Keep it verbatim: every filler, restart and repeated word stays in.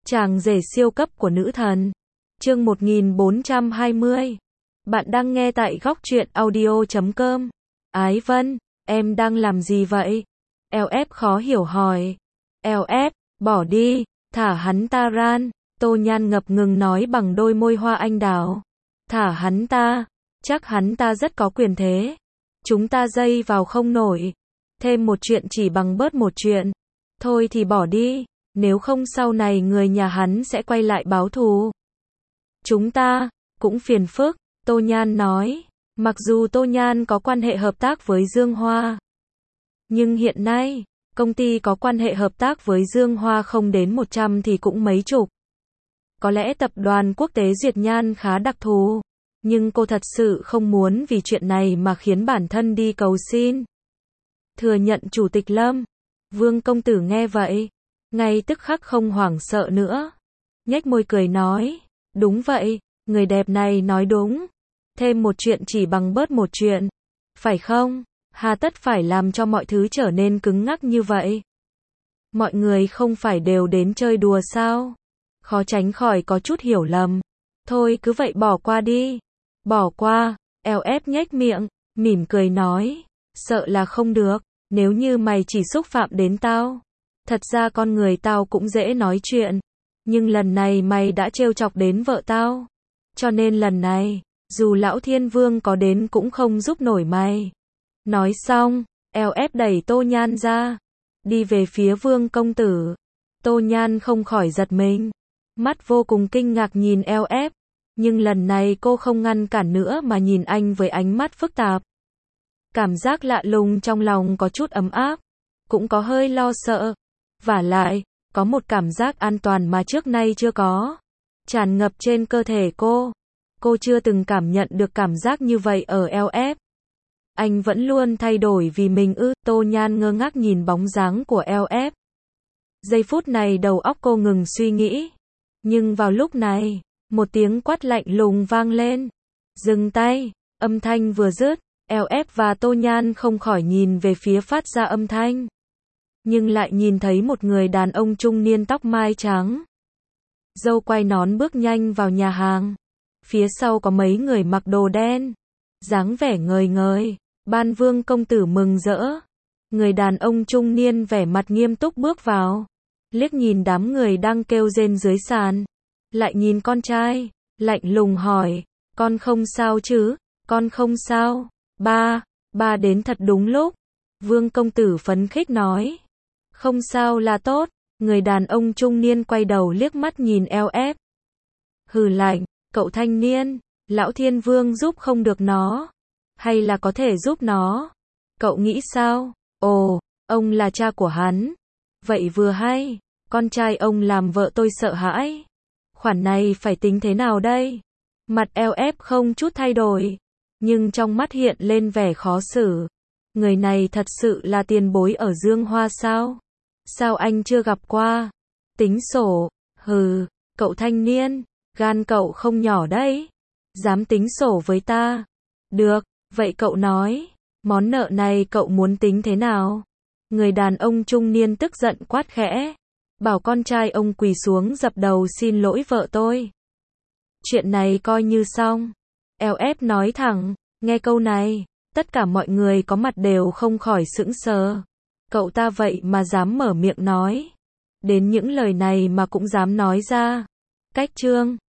Chàng rể siêu cấp của nữ thần. Chương một nghìn bốn trăm hai mươi. Bạn đang nghe tại góc truyện audio chấm com. Ái Vân, em đang làm gì vậy? lờ ép khó hiểu hỏi. lờ ép, bỏ đi, thả hắn ta ran. Tô Nhan ngập ngừng nói bằng đôi môi hoa anh đào. Thả hắn ta, chắc hắn ta rất có quyền thế. Chúng ta dây vào không nổi. Thêm một chuyện chỉ bằng bớt một chuyện. Thôi thì bỏ đi, nếu không sau này người nhà hắn sẽ quay lại báo thù. Chúng ta, cũng phiền phức, Tô Nhan nói. Mặc dù Tô Nhan có quan hệ hợp tác với Dương Hoa. Nhưng hiện nay, công ty có quan hệ hợp tác với Dương Hoa không đến một trăm thì cũng mấy chục. Có lẽ tập đoàn quốc tế Duyệt Nhan khá đặc thù. Nhưng cô thật sự không muốn vì chuyện này mà khiến bản thân đi cầu xin. Thừa nhận Chủ tịch Lâm. Vương công tử nghe vậy, ngay tức khắc không hoảng sợ nữa. Nhếch môi cười nói, đúng vậy, người đẹp này nói đúng. Thêm một chuyện chỉ bằng bớt một chuyện. Phải không? Hà tất phải làm cho mọi thứ trở nên cứng ngắc như vậy. Mọi người không phải đều đến chơi đùa sao? Khó tránh khỏi có chút hiểu lầm. Thôi cứ vậy bỏ qua đi. Bỏ qua, lờ ép nhếch miệng, mỉm cười nói, sợ là không được, nếu như mày chỉ xúc phạm đến tao. Thật ra con người tao cũng dễ nói chuyện, nhưng lần này mày đã trêu chọc đến vợ tao. Cho nên lần này, dù lão Thiên Vương có đến cũng không giúp nổi mày. Nói xong, lờ ép đẩy Tô Nhan ra, đi về phía Vương công tử. Tô Nhan không khỏi giật mình, mắt vô cùng kinh ngạc nhìn lờ ép. Nhưng lần này cô không ngăn cản nữa mà nhìn anh với ánh mắt phức tạp. Cảm giác lạ lùng trong lòng có chút ấm áp, cũng có hơi lo sợ. Vả lại, có một cảm giác an toàn mà trước nay chưa có, tràn ngập trên cơ thể cô. Cô chưa từng cảm nhận được cảm giác như vậy ở lờ ép. Anh vẫn luôn thay đổi vì mình ư? Tô Nhan ngơ ngác nhìn bóng dáng của lờ ép. Giây phút này đầu óc cô ngừng suy nghĩ. Nhưng vào lúc này, một tiếng quát lạnh lùng vang lên. Dừng tay, âm thanh vừa dứt, lờ ép và Tô Nhan không khỏi nhìn về phía phát ra âm thanh. Nhưng lại nhìn thấy một người đàn ông trung niên tóc mai trắng. Râu quai nón bước nhanh vào nhà hàng. Phía sau có mấy người mặc đồ đen. Dáng vẻ ngời ngời, Ban Vương công tử mừng rỡ. Người đàn ông trung niên vẻ mặt nghiêm túc bước vào. Liếc nhìn đám người đang kêu rên dưới sàn. Lại nhìn con trai, lạnh lùng hỏi, con không sao chứ, con không sao, ba, ba đến thật đúng lúc. Vương công tử phấn khích nói, không sao là tốt. Người đàn ông trung niên quay đầu liếc mắt nhìn lờ ép. Hừ lạnh, cậu thanh niên, lão Thiên Vương giúp không được nó, hay là có thể giúp nó? Cậu nghĩ sao? Ồ, ông là cha của hắn. Vậy vừa hay, con trai ông làm vợ tôi sợ hãi. Khoản này phải tính thế nào đây? Mặt lờ ép không chút thay đổi, nhưng trong mắt hiện lên vẻ khó xử. Người này thật sự là tiền bối ở Dương Hoa sao? Sao anh chưa gặp qua? Tính sổ, hừ, cậu thanh niên, gan cậu không nhỏ đấy. Dám tính sổ với ta? Được, vậy cậu nói, món nợ này cậu muốn tính thế nào? Người đàn ông trung niên tức giận quát khẽ. Bảo con trai ông quỳ xuống dập đầu xin lỗi vợ tôi. Chuyện này coi như xong. lờ ép nói thẳng, nghe câu này, tất cả mọi người có mặt đều không khỏi sững sờ. Cậu ta vậy mà dám mở miệng nói. Đến những lời này mà cũng dám nói ra. Cách chương